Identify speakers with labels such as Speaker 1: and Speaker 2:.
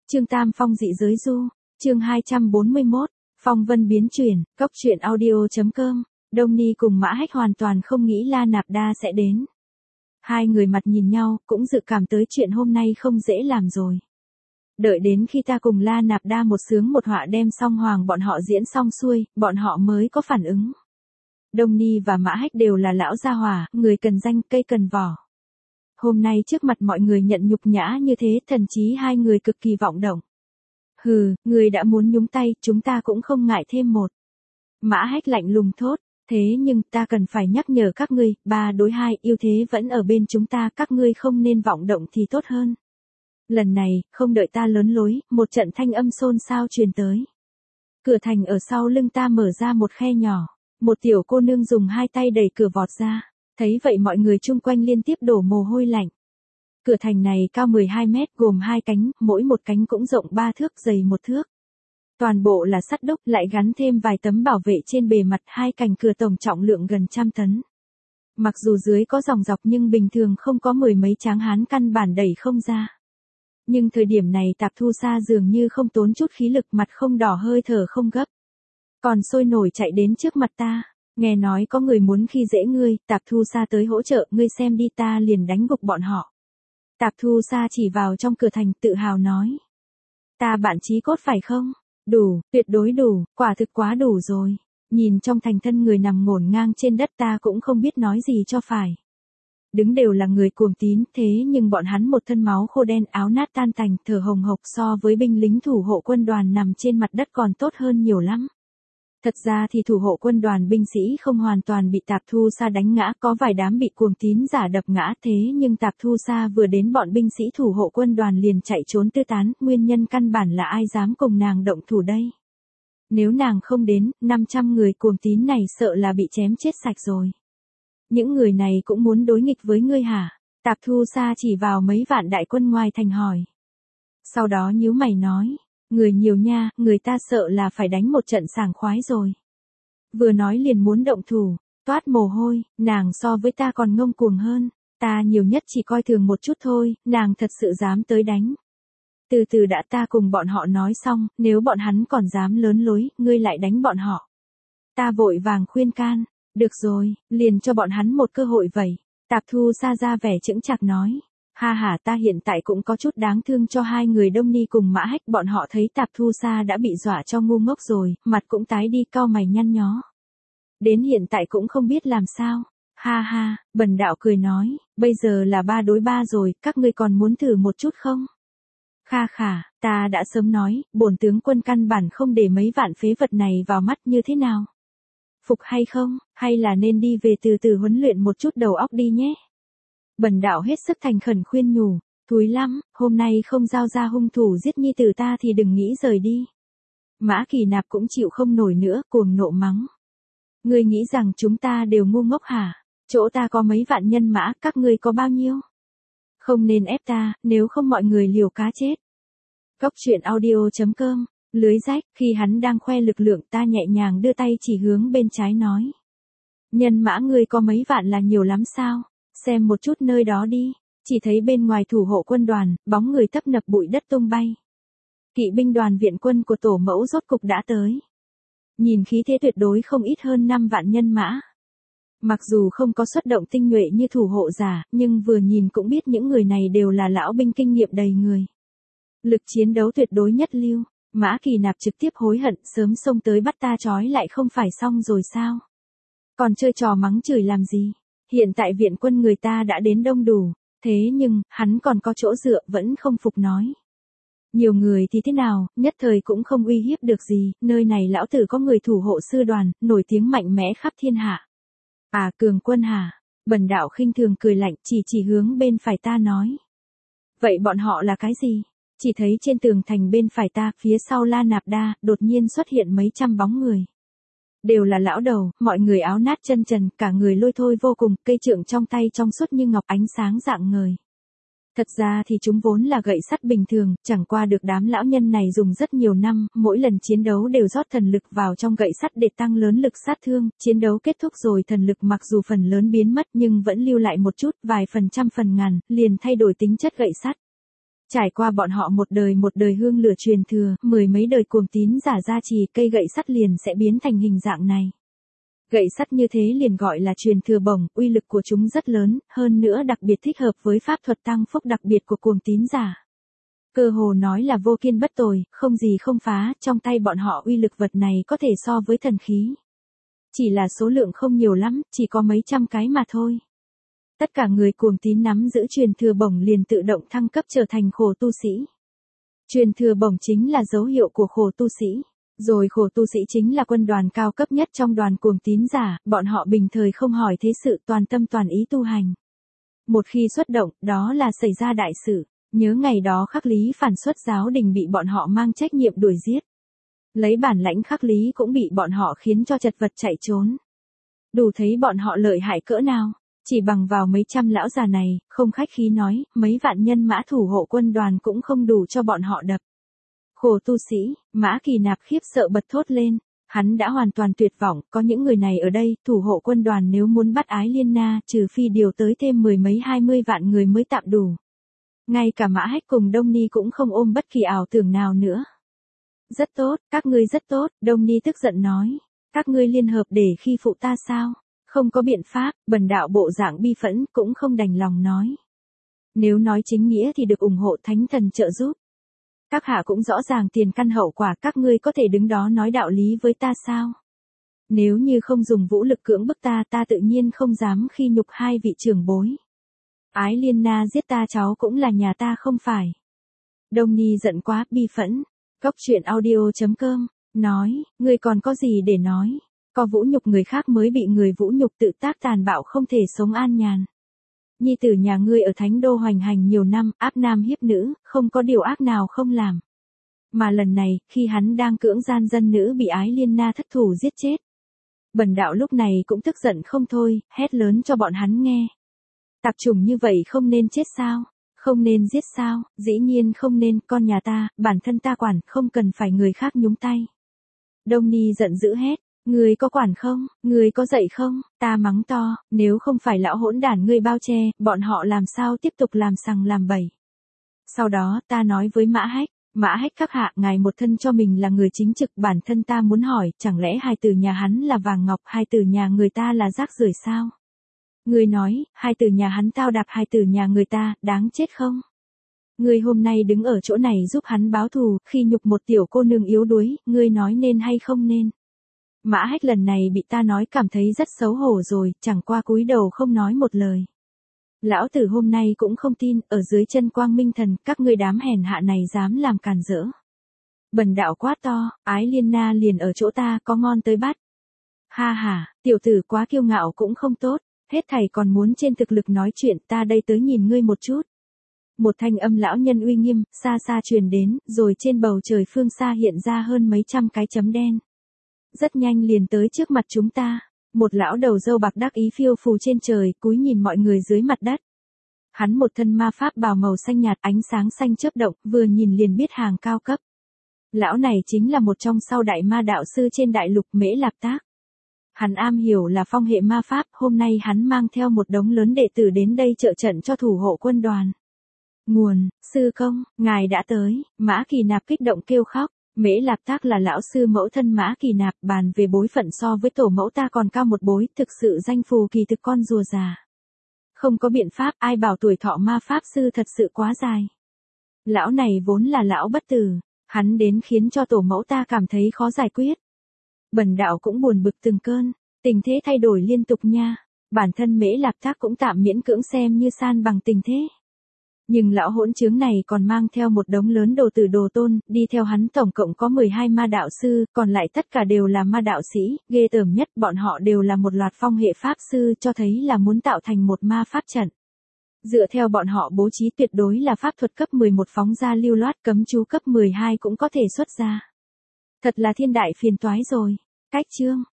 Speaker 1: Chương Tam Phong dị giới du, chương 241, phong vân biến chuyển, cốc truyện audio.com, Đông Ni cùng Mã Hách hoàn toàn không nghĩ La Nạp Đa sẽ đến. Hai người mặt nhìn nhau, cũng dự cảm tới chuyện hôm nay không dễ làm rồi. Đợi đến khi ta cùng La Nạp Đa một sướng một họa đem xong hoàng bọn họ diễn xong xuôi, bọn họ mới có phản ứng. Đông Ni và Mã Hách đều là lão gia hỏa, người cần danh cây cần vỏ. Hôm nay trước mặt mọi người nhận nhục nhã như thế, thậm chí hai người cực kỳ vọng động. Hừ, người đã muốn nhúng tay, chúng ta cũng không ngại thêm một. Mã Hách lạnh lùng thốt, thế nhưng ta cần phải nhắc nhở các ngươi, 3 đối 2, ưu thế vẫn ở bên chúng ta, các ngươi không nên vọng động thì tốt hơn. Lần này, không đợi ta lớn lối, một trận thanh âm xôn xao truyền tới. Cửa thành ở sau lưng ta mở ra một khe nhỏ, một tiểu cô nương dùng hai tay đẩy cửa vọt ra. Thấy vậy mọi người chung quanh liên tiếp đổ mồ hôi lạnh. Cửa thành này cao 12 mét gồm 2 cánh, mỗi một cánh cũng rộng 3 thước dày 1 thước. Toàn bộ là sắt đúc lại gắn thêm vài tấm bảo vệ trên bề mặt, hai cành cửa tổng trọng lượng gần 100 tấn. Mặc dù dưới có dòng dọc nhưng bình thường không có 10 mấy tráng hán căn bản đẩy không ra. Nhưng thời điểm này Tạp Thu Sa dường như không tốn chút khí lực, mặt không đỏ hơi thở không gấp. Còn sôi nổi chạy đến trước mặt ta. Nghe nói có người muốn khi dễ ngươi, Tạp Thu Sa tới hỗ trợ, ngươi xem đi, ta liền đánh gục bọn họ. Tạp Thu Sa chỉ vào trong cửa thành tự hào nói. Ta bạn chí cốt phải không? Đủ, tuyệt đối đủ, quả thực quá đủ rồi. Nhìn trong thành thân người nằm ngổn ngang trên đất ta cũng không biết nói gì cho phải. Đứng đều là người cuồng tín, thế nhưng bọn hắn một thân máu khô đen, áo nát tan tành, thở hồng hộc, so với binh lính thủ hộ quân đoàn nằm trên mặt đất còn tốt hơn nhiều lắm. Thật ra thì thủ hộ quân đoàn binh sĩ không hoàn toàn bị Tạp Thu Sa đánh ngã, có vài đám bị cuồng tín giả đập ngã, thế nhưng Tạp Thu Sa vừa đến bọn binh sĩ thủ hộ quân đoàn liền chạy trốn tứ tán, nguyên nhân căn bản là ai dám cùng nàng động thủ đây. Nếu nàng không đến, 500 người cuồng tín này sợ là bị chém chết sạch rồi. Những người này cũng muốn đối nghịch với ngươi hả? Tạp Thu Sa chỉ vào mấy vạn đại quân ngoài thành hỏi. Sau đó nhíu mày nói. Người nhiều nha, người ta sợ là phải đánh một trận sảng khoái rồi. Vừa nói liền muốn động thủ, toát mồ hôi, nàng so với ta còn ngông cuồng hơn, ta nhiều nhất chỉ coi thường một chút thôi, nàng thật sự dám tới đánh. Từ từ đã, ta cùng bọn họ nói xong, nếu bọn hắn còn dám lớn lối, ngươi lại đánh bọn họ. Ta vội vàng khuyên can, được rồi, liền cho bọn hắn một cơ hội vậy. Tạp Thu Sa ra vẻ chững chạc nói. Ha ha, ta hiện tại cũng có chút đáng thương cho hai người Đông Ni cùng Mã Hách, bọn họ thấy Tạp Thu Sa đã bị dọa cho ngu ngốc rồi, mặt cũng tái đi, cau mày nhăn nhó. Đến hiện tại cũng không biết làm sao. Ha ha, Bần Đạo cười nói, bây giờ là 3 đối 3 rồi, các ngươi còn muốn thử một chút không? Kha khả, ta đã sớm nói, bổn tướng quân căn bản không để mấy vạn phế vật này vào mắt, như thế nào? Phục hay không, hay là nên đi về từ từ huấn luyện một chút đầu óc đi nhé? Bần Đạo hết sức thành khẩn khuyên nhủ, thúi lắm, hôm nay không giao ra hung thủ giết nhi tử ta thì đừng nghĩ rời đi. Mã Kỳ Nạp cũng chịu không nổi nữa, cuồng nộ mắng. Ngươi nghĩ rằng chúng ta đều ngu ngốc hả? Chỗ ta có mấy vạn nhân mã, các ngươi có bao nhiêu? Không nên ép ta, nếu không mọi người liều cá chết. Cốc truyện audio.com, lưới rách, khi hắn đang khoe lực lượng ta nhẹ nhàng đưa tay chỉ hướng bên trái nói. Nhân mã ngươi có mấy vạn là nhiều lắm sao? Xem một chút nơi đó đi, chỉ thấy bên ngoài thủ hộ quân đoàn, bóng người tấp nập bụi đất tung bay. Kỵ binh đoàn viện quân của tổ mẫu rốt cục đã tới. Nhìn khí thế tuyệt đối không ít hơn 5 vạn nhân mã. Mặc dù không có xuất động tinh nhuệ như thủ hộ giả, nhưng vừa nhìn cũng biết những người này đều là lão binh kinh nghiệm đầy người. Lực chiến đấu tuyệt đối nhất lưu, Mã Kỳ Nạp trực tiếp hối hận, sớm xông tới bắt ta trói lại không phải xong rồi sao? Còn chơi trò mắng chửi làm gì? Hiện tại viện quân người ta đã đến đông đủ, thế nhưng, hắn còn có chỗ dựa, vẫn không phục nói. Nhiều người thì thế nào, nhất thời cũng không uy hiếp được gì, nơi này lão tử có người thủ hộ sư đoàn, nổi tiếng mạnh mẽ khắp thiên hạ. À, cường quân hả? Bần Đạo khinh thường cười lạnh, chỉ hướng bên phải ta nói. Vậy bọn họ là cái gì? Chỉ thấy trên tường thành bên phải ta, phía sau La Nạp Đa, đột nhiên xuất hiện mấy trăm bóng người. Đều là lão đầu, mọi người áo nát chân trần, cả người lôi thôi vô cùng, cây trượng trong tay trong suốt như ngọc, ánh sáng rạng ngời. Thật ra thì chúng vốn là gậy sắt bình thường, chẳng qua được đám lão nhân này dùng rất nhiều năm, mỗi lần chiến đấu đều rót thần lực vào trong gậy sắt để tăng lớn lực sát thương, chiến đấu kết thúc rồi thần lực mặc dù phần lớn biến mất nhưng vẫn lưu lại một chút, vài phần trăm phần ngàn, liền thay đổi tính chất gậy sắt. Trải qua bọn họ một đời hương lửa truyền thừa, mười mấy đời cuồng tín giả gia trì, cây gậy sắt liền sẽ biến thành hình dạng này. Gậy sắt như thế liền gọi là truyền thừa bổng, uy lực của chúng rất lớn, hơn nữa đặc biệt thích hợp với pháp thuật tăng phúc đặc biệt của cuồng tín giả. Cơ hồ nói là vô kiên bất tồi, không gì không phá, trong tay bọn họ uy lực vật này có thể so với thần khí. Chỉ là số lượng không nhiều lắm, chỉ có mấy trăm cái mà thôi. Tất cả người cuồng tín nắm giữ truyền thừa bổng liền tự động thăng cấp trở thành khổ tu sĩ. Truyền thừa bổng chính là dấu hiệu của khổ tu sĩ. Rồi khổ tu sĩ chính là quân đoàn cao cấp nhất trong đoàn cuồng tín giả, bọn họ bình thời không hỏi thế sự, toàn tâm toàn ý tu hành. Một khi xuất động, đó là xảy ra đại sự. Nhớ ngày đó Khắc Lý phản xuất giáo đình bị bọn họ mang trách nhiệm đuổi giết. Lấy bản lãnh Khắc Lý cũng bị bọn họ khiến cho chật vật chạy trốn. Đủ thấy bọn họ lợi hại cỡ nào. Chỉ bằng vào mấy trăm lão già này, không khách khí nói, mấy vạn nhân mã thủ hộ quân đoàn cũng không đủ cho bọn họ đập. Khổ tu sĩ, Mã Kỳ Nạp khiếp sợ bật thốt lên. Hắn đã hoàn toàn tuyệt vọng, có những người này ở đây, thủ hộ quân đoàn nếu muốn bắt Ái Liên Na, trừ phi điều tới thêm 10 mấy 20 vạn người mới tạm đủ. Ngay cả Mã Hách cùng Đông Ni cũng không ôm bất kỳ ảo tưởng nào nữa. Rất tốt, các ngươi rất tốt, Đông Ni tức giận nói. Các ngươi liên hợp để khi phụ ta sao? Không có biện pháp, bần đạo bộ dạng bi phẫn cũng không đành lòng nói. Nếu nói chính nghĩa thì được ủng hộ thánh thần trợ giúp. Các hạ cũng rõ ràng tiền căn hậu quả, các ngươi có thể đứng đó nói đạo lý với ta sao? Nếu như không dùng vũ lực cưỡng bức ta, ta tự nhiên không dám khi nhục hai vị trưởng bối. Ái Liên Na giết ta cháu cũng là nhà ta không phải. Đông Ni giận quá, bi phẫn. Cốc truyện audio.com, nói, ngươi còn có gì để nói? Có vũ nhục người khác mới bị người vũ nhục, tự tác tàn bạo không thể sống an nhàn. Nhi tử nhà ngươi ở Thánh Đô hoành hành nhiều năm, áp nam hiếp nữ, không có điều ác nào không làm. Mà lần này, khi hắn đang cưỡng gian dân nữ bị Ái Liên Na thất thủ giết chết. Bần đạo lúc này cũng tức giận không thôi, hét lớn cho bọn hắn nghe. Tạp chủng như vậy không nên chết sao? Không nên giết sao? Dĩ nhiên không nên, con nhà ta, bản thân ta quản, không cần phải người khác nhúng tay. Đông Ni giận dữ hét. Ngươi có quản không? Ngươi có dạy không? Ta mắng to, nếu không phải lão hỗn đản ngươi bao che, bọn họ làm sao tiếp tục làm sằng làm bậy. Sau đó, ta nói với Mã Hách các hạ, ngài một thân cho mình là người chính trực, bản thân ta muốn hỏi, chẳng lẽ hai từ nhà hắn là vàng ngọc, hai từ nhà người ta là rác rưởi sao? Ngươi nói, hai từ nhà hắn tao đạp hai từ nhà người ta, đáng chết không? Ngươi hôm nay đứng ở chỗ này giúp hắn báo thù, khi nhục một tiểu cô nương yếu đuối, ngươi nói nên hay không nên? Mã Hách lần này bị ta nói cảm thấy rất xấu hổ rồi, chẳng qua cúi đầu không nói một lời. Lão tử hôm nay cũng không tin, ở dưới chân Quang Minh Thần, các ngươi đám hèn hạ này dám làm càn rỡ. Bần đạo quát to, Ái Liên Na liền ở chỗ ta, có ngon tới bắt. Ha ha, tiểu tử quá kiêu ngạo cũng không tốt, hết thảy còn muốn trên thực lực nói chuyện, ta đây tới nhìn ngươi một chút. Một thanh âm lão nhân uy nghiêm, xa xa truyền đến, rồi trên bầu trời phương xa hiện ra hơn mấy trăm cái chấm đen. Rất nhanh liền tới trước mặt chúng ta. Một lão đầu râu bạc đắc ý phiêu phù trên trời, cúi nhìn mọi người dưới mặt đất. Hắn một thân ma pháp bào màu xanh nhạt, ánh sáng xanh chớp động, vừa nhìn liền biết hàng cao cấp. Lão này chính là một trong sau đại ma đạo sư trên đại lục Mễ Lạp Tác. Hắn am hiểu là phong hệ ma pháp, hôm nay hắn mang theo một đống lớn đệ tử đến đây trợ trận cho thủ hộ quân đoàn. Nguồn, sư công, ngài đã tới, Mã Kỳ Nạp kích động kêu khóc. Mễ Lạp Tác là lão sư mẫu thân Mã Kỳ Nạp, bàn về bối phận so với tổ mẫu ta còn cao một bối, thực sự danh phù kỳ thực con rùa già. Không có biện pháp, ai bảo tuổi thọ ma pháp sư thật sự quá dài. Lão này vốn là lão bất tử, hắn đến khiến cho tổ mẫu ta cảm thấy khó giải quyết. Bần đạo cũng buồn bực từng cơn, tình thế thay đổi liên tục nha. Bản thân Mễ Lạp Tác cũng tạm miễn cưỡng xem như san bằng tình thế. Nhưng lão hỗn chứng này còn mang theo một đống lớn đồ tử đồ tôn, đi theo hắn tổng cộng có 12 ma đạo sư, còn lại tất cả đều là ma đạo sĩ, ghê tởm nhất bọn họ đều là một loạt phong hệ pháp sư, cho thấy là muốn tạo thành một ma pháp trận. Dựa theo bọn họ bố trí tuyệt đối là pháp thuật cấp 11 phóng ra lưu loát, cấm chú cấp 12 cũng có thể xuất ra. Thật là thiên đại phiền toái rồi. Cách chương